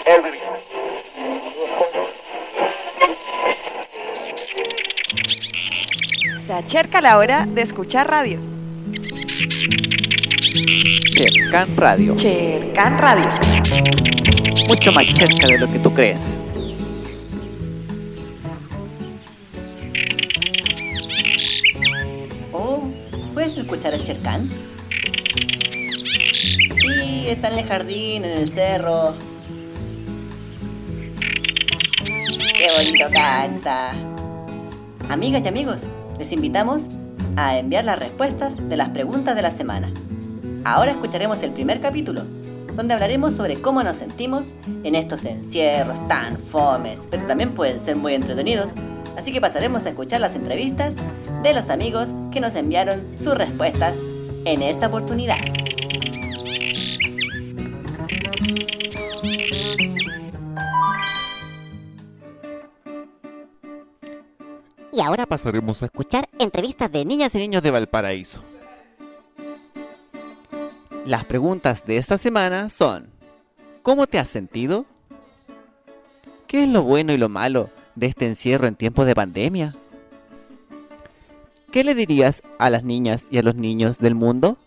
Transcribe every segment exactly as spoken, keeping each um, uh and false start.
Se acerca la hora de escuchar radio. Chercan Radio. Chercan Radio. Mucho más cerca de lo que tú crees. Oh, ¿puedes escuchar el Chercan? Sí, está en el jardín, en el cerro. ¡Qué bonito canta! Amigas y amigos, les invitamos a enviar las respuestas de las preguntas de la semana. Ahora escucharemos el primer capítulo, donde hablaremos sobre cómo nos sentimos en estos encierros tan fomes, pero también pueden ser muy entretenidos. Así que pasaremos a escuchar las entrevistas de los amigos que nos enviaron sus respuestas en esta oportunidad. Y ahora pasaremos a escuchar entrevistas de niñas y niños de Valparaíso. Las preguntas de esta semana son: ¿cómo te has sentido? ¿Qué es lo bueno y lo malo de este encierro en tiempos de pandemia? ¿Qué le dirías a las niñas y a los niños del mundo?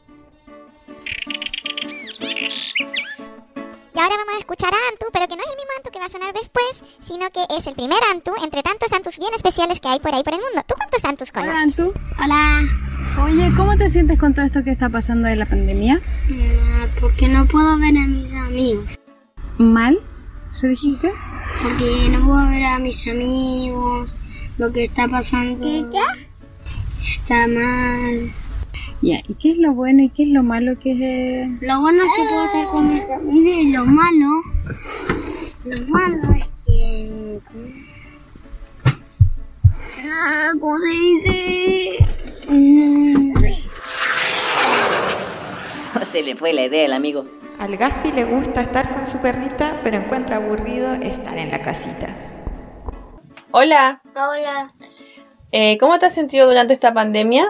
Y ahora vamos a escuchar a Antu, pero que no es el mismo Antu que va a sonar después, sino que es el primer Antu entre tantos Antus bien especiales que hay por ahí por el mundo. ¿Tú cuántos Antus conoces? Hola, Antu. Hola. Oye, ¿cómo te sientes con todo esto que está pasando de la pandemia? Mal, porque no puedo ver a mis amigos. ¿Mal? ¿Se dijiste? Porque no puedo ver a mis amigos, lo que está pasando. ¿Qué, qué? Está mal. Ya, ¿y qué es lo bueno y qué es lo malo que es? Lo bueno es que puedo estar con mi familia y lo malo, lo malo es que... Ah, ¿cómo se dice? Mm. Se le fue la idea al amigo. Al Gaspi le gusta estar con su perrita, pero encuentra aburrido estar en la casita. Hola. Hola. Eh, ¿Cómo te has sentido durante esta pandemia?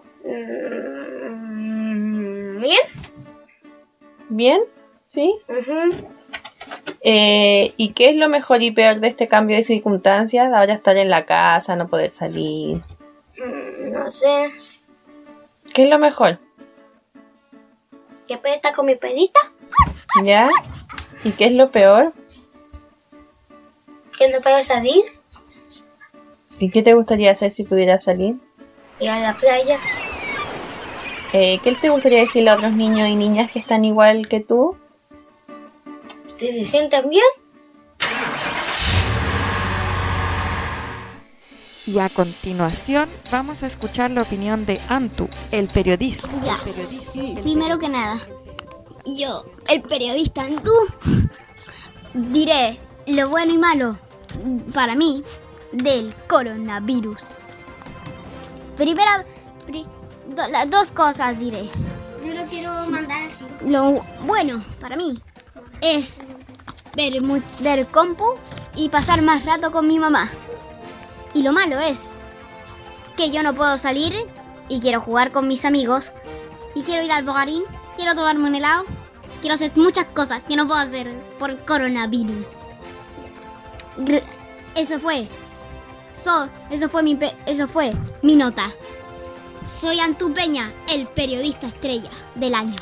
Mm, ¿Bien? ¿Bien? ¿Sí? Uh-huh. Eh, ¿y qué es lo mejor y peor de este cambio de circunstancias? Ahora estar en la casa, no poder salir. Mm, no sé. ¿Qué es lo mejor? ¿Que puedo estar con mi pedita? ¿Ya? ¿Y qué es lo peor? ¿Que no puedo salir? ¿Y qué te gustaría hacer si pudieras salir? Ir a la playa. Eh, ¿Qué te gustaría decirle a otros niños y niñas que están igual que tú? ¿Te se sienten bien? Y a continuación vamos a escuchar la opinión de Antu, el periodista. Ya, El periodista, el primero que nada, yo, el periodista Antu, diré lo bueno y malo, para mí, del coronavirus. Primera, pri, do, las dos cosas diré. Yo lo quiero mandar así. Lo bueno para mí es ver, mu- ver compu y pasar más rato con mi mamá. Y lo malo es que yo no puedo salir y quiero jugar con mis amigos y quiero ir al bogarín, quiero tomarme un helado, quiero hacer muchas cosas que no puedo hacer por coronavirus. R- eso fue, so, eso fue mi, pe- eso fue mi nota. Soy Antu Peña, el periodista estrella del año.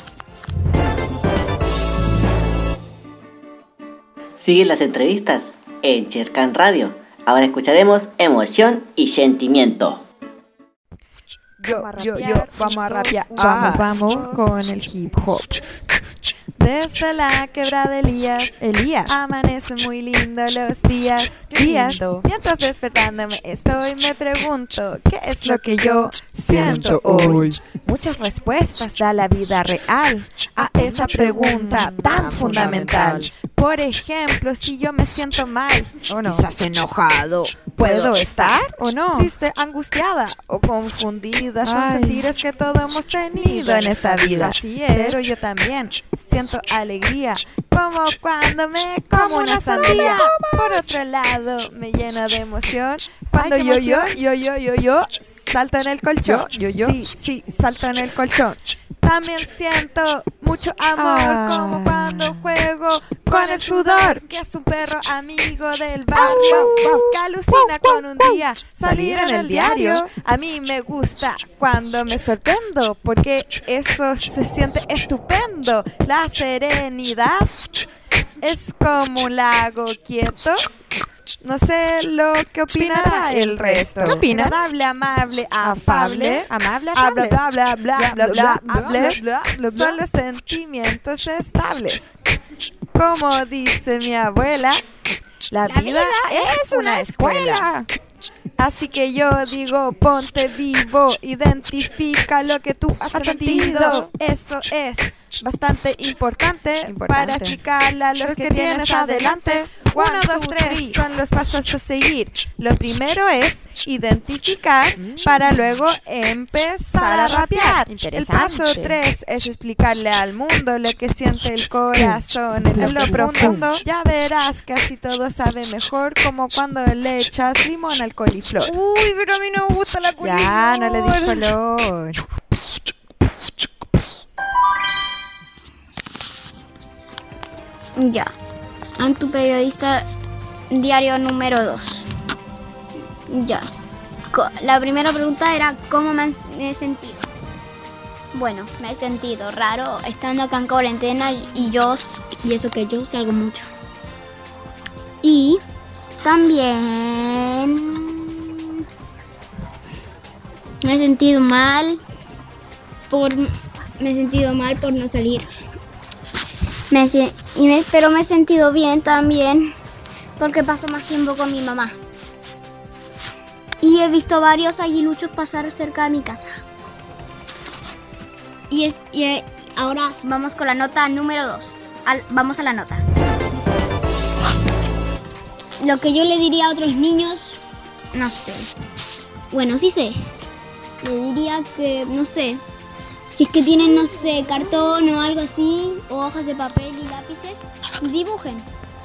Siguen las entrevistas en Chercan Radio. Ahora escucharemos emoción y sentimiento. Yo, yo, yo, vamos a rapear. Vamos, vamos con el hip hop. Desde la quebrada de Elías, Elías, amanece muy lindo los días, días. Mientras despertándome estoy, me pregunto, ¿qué es lo que yo siento hoy? Muchas respuestas da la vida real a esa pregunta tan fundamental. Por ejemplo, si yo me siento mal o no, quizás enojado, ¿puedo estar o no? Triste, angustiada o confundida, son sentires que todos hemos tenido en esta vida. Así es, pero yo también siento alegría, como cuando me como una sandía. Por otro lado, me lleno de emoción cuando yo, yo, yo, yo, yo, yo salto en el colchón. Yo, yo, sí, sí, salto en el colchón. También siento mucho amor, como cuando juego con el el sudor, que es un perro amigo del barrio, que alucina con un día salir en el diario. A mí me gusta cuando me sorprendo, porque eso se siente estupendo. La serenidad es como un lago quieto. No sé lo que opinará el resto. ¿Qué opina? Agradable, amable, afable, amable, habla, afable. bla, bla, bla, bla, bla, bla, bla, bla, bla, bla. son los sentimientos estables. Como dice mi abuela, la, La vida, vida es una escuela. Así que yo digo, ponte vivo, identifica lo que tú has sentido. Eso es bastante importante, Importante. para explicarle a los que tienes adelante. Uno, dos, tres son los pasos a seguir. Lo primero es identificar para luego empezar a rapear. El Interesante. paso tres es explicarle al mundo lo que siente el corazón en lo profundo. Ya verás que así todo sabe mejor, como cuando le echas limón al coliflor. Uy, pero a mí no me gusta la coliflor. Ya, no le di color. Ya. Antu periodista diario número dos. Ya. Co- La primera pregunta era ¿cómo me han- me he sentido? Bueno, me he sentido raro estando acá en cuarentena y yo, s- y eso que yo salgo mucho. Y también me he sentido mal por me he sentido mal por no salir. Me, se- y me- pero me he sentido bien también porque paso más tiempo con mi mamá. Y he visto varios aguiluchos pasar cerca de mi casa. Y, es, y eh, ahora vamos con la nota número dos. Al- vamos a la nota. Lo que yo le diría a otros niños, no sé. Bueno, sí sé. Le diría que, no sé, si es que tienen, no sé, cartón o algo así, o hojas de papel y lápices, dibujen.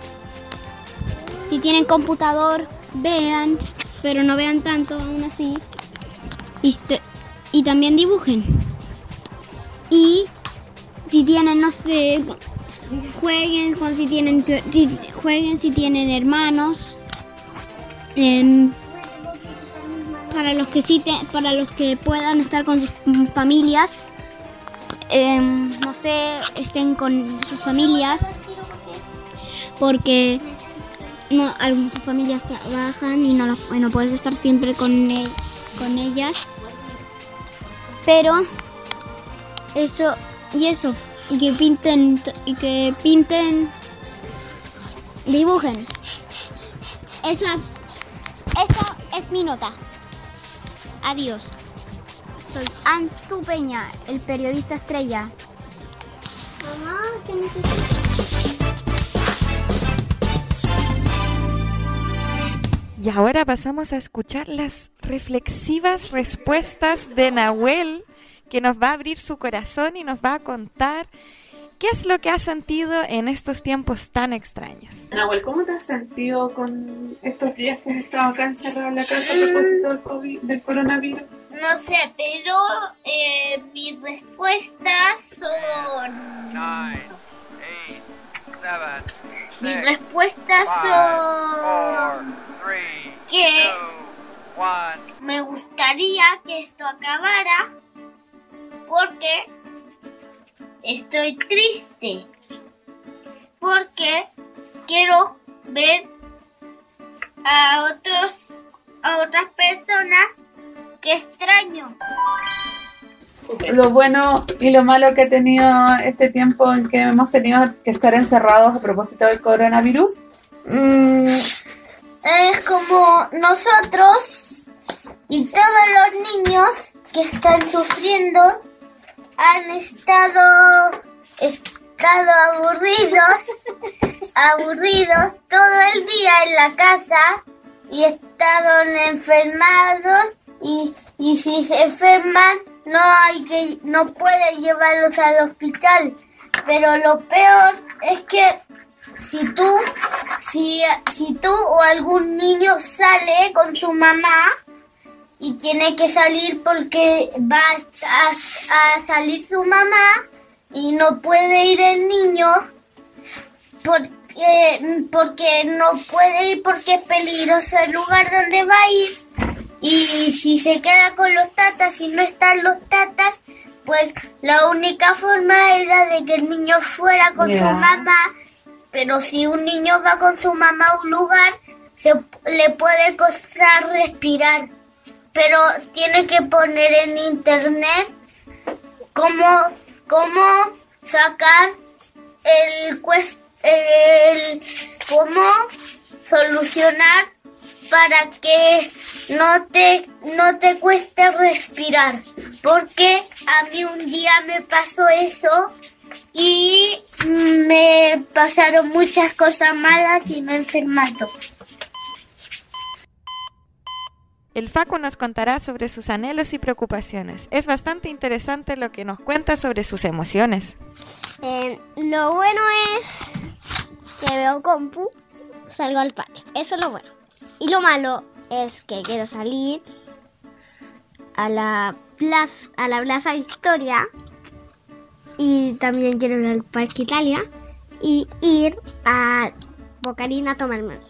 Si tienen computador, vean, pero no vean tanto aún así. Y, este- y también dibujen. Y si tienen, no sé, jueguen con si tienen, su- si, jueguen si tienen hermanos. Em, para los que sí te- para los que puedan estar con sus mm, familias. Em, no sé, estén con sus familias, porque no, algunas familias trabajan y no, lo- y no puedes estar siempre con, e- con ellas, pero eso y eso y que pinten t- y que pinten dibujen. Esa esa es mi nota. Adiós. Soy Antu Peña, el periodista estrella. Mamá, ¿qué necesitas? Y ahora pasamos a escuchar las reflexivas respuestas de Nahuel, que nos va a abrir su corazón y nos va a contar qué es lo que ha sentido en estos tiempos tan extraños. Nahuel, ¿cómo te has sentido con estos días que has estado acá encerrado en la casa a propósito del, COVID, del coronavirus? No sé, pero eh, mis respuestas son... Mis respuestas son... que me gustaría que esto acabara porque estoy triste. Porque quiero ver a otros a otras personas que extraño. Lo bueno y lo malo que ha tenido este tiempo en que hemos tenido que estar encerrados a propósito del coronavirus. Mm, es como nosotros y todos los niños que están sufriendo han estado estado aburridos aburridos todo el día en la casa y estado enfermados y, y si se enferman no hay que no pueden llevarlos al hospital, pero lo peor es que si tú si si tú o algún niño sale con su mamá y tiene que salir porque va a, a salir su mamá y no puede ir el niño por, eh, porque no puede ir porque es peligroso el lugar donde va a ir. Y si se queda con los tatas y no están los tatas, pues la única forma era de que el niño fuera con Yeah. su mamá. Pero si un niño va con su mamá a un lugar, se le puede costar respirar. Pero tiene que poner en internet cómo, cómo sacar el, cuest- el cómo solucionar para que no te no te cueste respirar, porque a mí un día me pasó eso y me pasaron muchas cosas malas y me enfermaron. El Facu nos contará sobre sus anhelos y preocupaciones. Es bastante interesante lo que nos cuenta sobre sus emociones. Eh, lo bueno es que veo compu, salgo al patio. Eso es lo bueno. Y lo malo es que quiero salir a la plaza, a la Plaza Victoria, y también quiero ir al Parque Italia y ir a Bocarina a tomarme algo.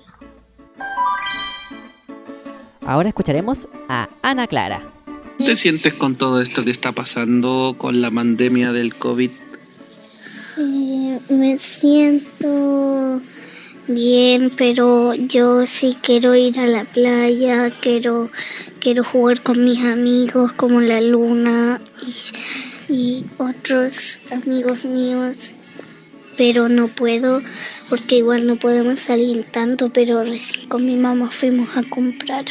Ahora escucharemos a Ana Clara. ¿Cómo te sientes con todo esto que está pasando con la pandemia del COVID? Eh, me siento bien, pero yo sí quiero ir a la playa, quiero, quiero jugar con mis amigos como la Luna y, y otros amigos míos, pero no puedo porque igual no podemos salir tanto, pero recién con mi mamá fuimos a comprar.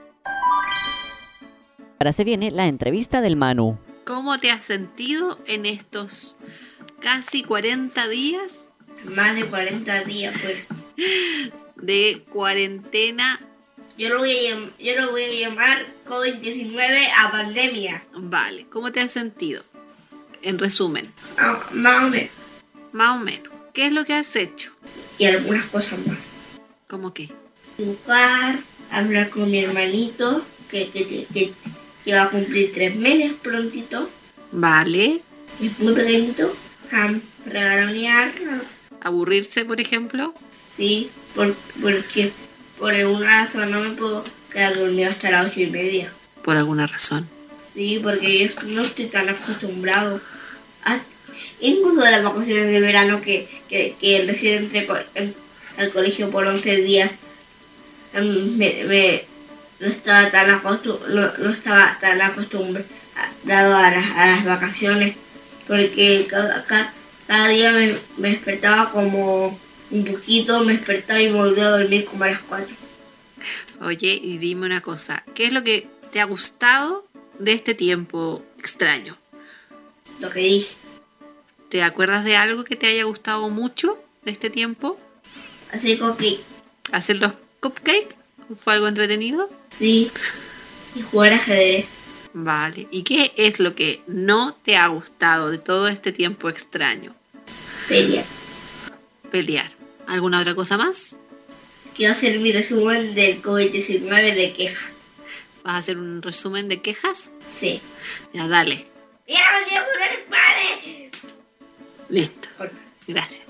Ahora se viene la entrevista del Manu. ¿Cómo te has sentido en estos casi cuarenta días? Más de cuarenta días, pues. De cuarentena. Yo lo voy a, llam- yo lo voy a llamar COVID diecinueve a pandemia. Vale, ¿cómo te has sentido? En resumen. Ah, más o menos. Más o menos. ¿Qué es lo que has hecho? Y algunas cosas más. ¿Cómo qué? Dibujar, hablar con mi hermanito, que, que, que, que, que va a cumplir tres meses prontito. Vale. Es muy pequeñito. Um, regalonear. ¿Aburrirse, por ejemplo? Sí, por, porque por alguna razón no me puedo quedar dormido hasta las ocho y media. Por alguna razón. Sí, porque yo no estoy tan acostumbrado. A, incluso de las vacaciones de verano que, que, que recién entré co- en- al colegio por once días, em, me, me- no estaba tan acostum- no, no estaba tan acostumbrado a las, a las vacaciones, porque cada, cada, cada día me, me despertaba como un poquito, me despertaba y me volvía a dormir como a las cuatro. Oye, y dime una cosa. ¿Qué es lo que te ha gustado de este tiempo extraño? Lo que dije. ¿Te acuerdas de algo que te haya gustado mucho de este tiempo? Hacer cupcake. ¿Hacer los cupcakes? ¿Fue algo entretenido? Sí. Y jugar ajedrez. Vale. ¿Y qué es lo que no te ha gustado de todo este tiempo extraño? Pelear. Pelear. ¿Alguna otra cosa más? Quiero hacer mi resumen del COVID diecinueve de quejas. ¿Vas a hacer un resumen de quejas? Sí. Ya, dale. ¡Ya me quiero poner el padre! Listo. Gracias.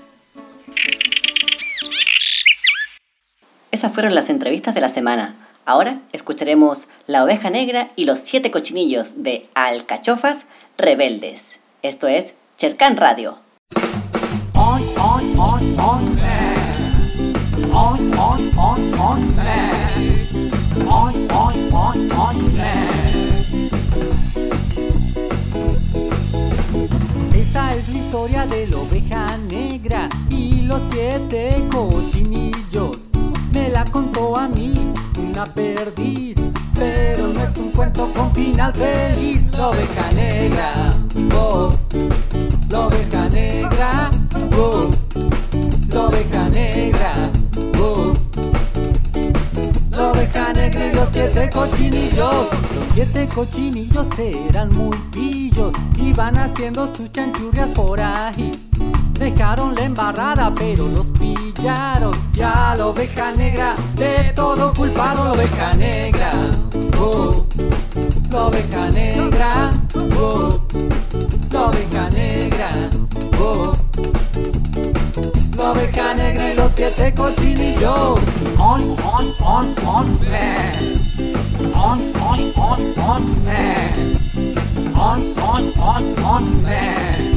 Esas fueron las entrevistas de la semana. Ahora escucharemos La Oveja Negra y los siete cochinillos de Alcachofas Rebeldes. Esto es Chercán Radio. On, on, on, on, man. On, on, on, on, man. On, on, on, on, man. Esta es la historia de la oveja negra y los siete cochinillos. Me la contó a mí una perdiz, pero no es un cuento con final feliz. La oveja negra, oh, la oveja negra, oh, la oveja negra, oh, la oveja negra y los siete cochinillos. Los siete cochinillos eran muy pillos, iban haciendo sus chanchurrias por ahí. Dejaron la embarrada pero los pillaron. Ya la oveja negra de todo culparon. La oveja negra, oh, la oveja negra, oh, la oveja negra, oh, la la oveja negra y los siete cochinillos. On, on, on, on, eh. On, on, on, on, eh. On, on, on, on, eh.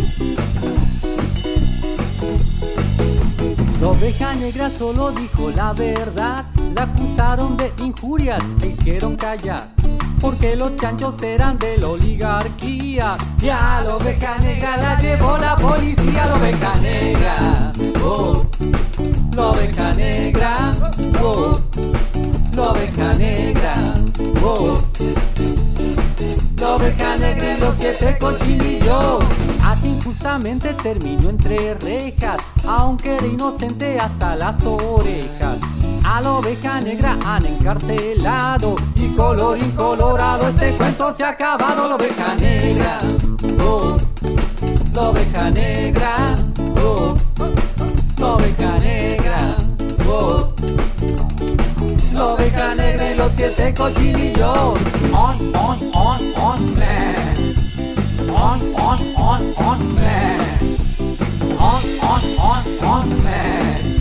La oveja negra solo dijo la verdad. La acusaron de injurias e hicieron callar, porque los chanchos eran de la oligarquía. Y a la oveja negra la llevó la policía. La oveja negra, oh, la oveja negra, oh, la oveja negra, oh, la oveja negra y los siete cochinillos. Así injustamente terminó entre rejas, aunque era inocente hasta las orejas. A la oveja negra han encarcelado y colorín colorado este cuento se ha acabado. La oveja negra, oh, la oveja negra, oh, la oveja negra, oh, la oveja negra y los siete cochinillos. On, on, on, on, man. On, on, on, on, man. On, on, on, on, man.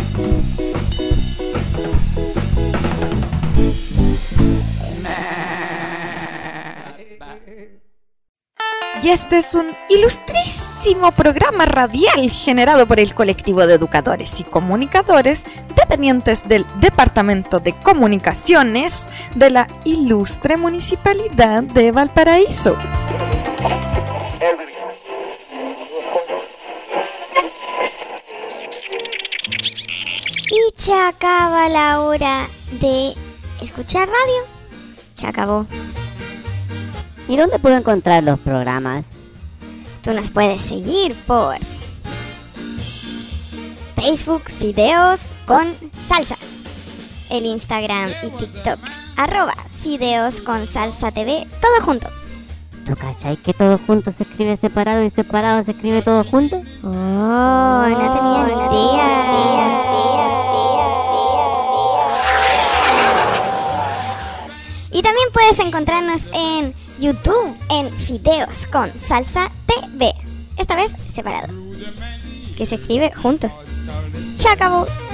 Y este es un ilustrísimo programa radial generado por el colectivo de educadores y comunicadores dependientes del Departamento de Comunicaciones de la ilustre Municipalidad de Valparaíso. Y se acaba la hora de escuchar radio. Se acabó. ¿Y dónde puedo encontrar los programas? Tú nos puedes seguir por Facebook, Fideos con Salsa, el Instagram y TikTok, arroba Fideos con Salsa T V, todo junto. ¿Tú cachai que todo junto se escribe separado y separado se escribe todo junto? Oh, no tenía ni idea. Y también puedes encontrarnos en YouTube en Fideos con Salsa T V. Esta vez separado. Que se escribe juntos. ¡Se acabó!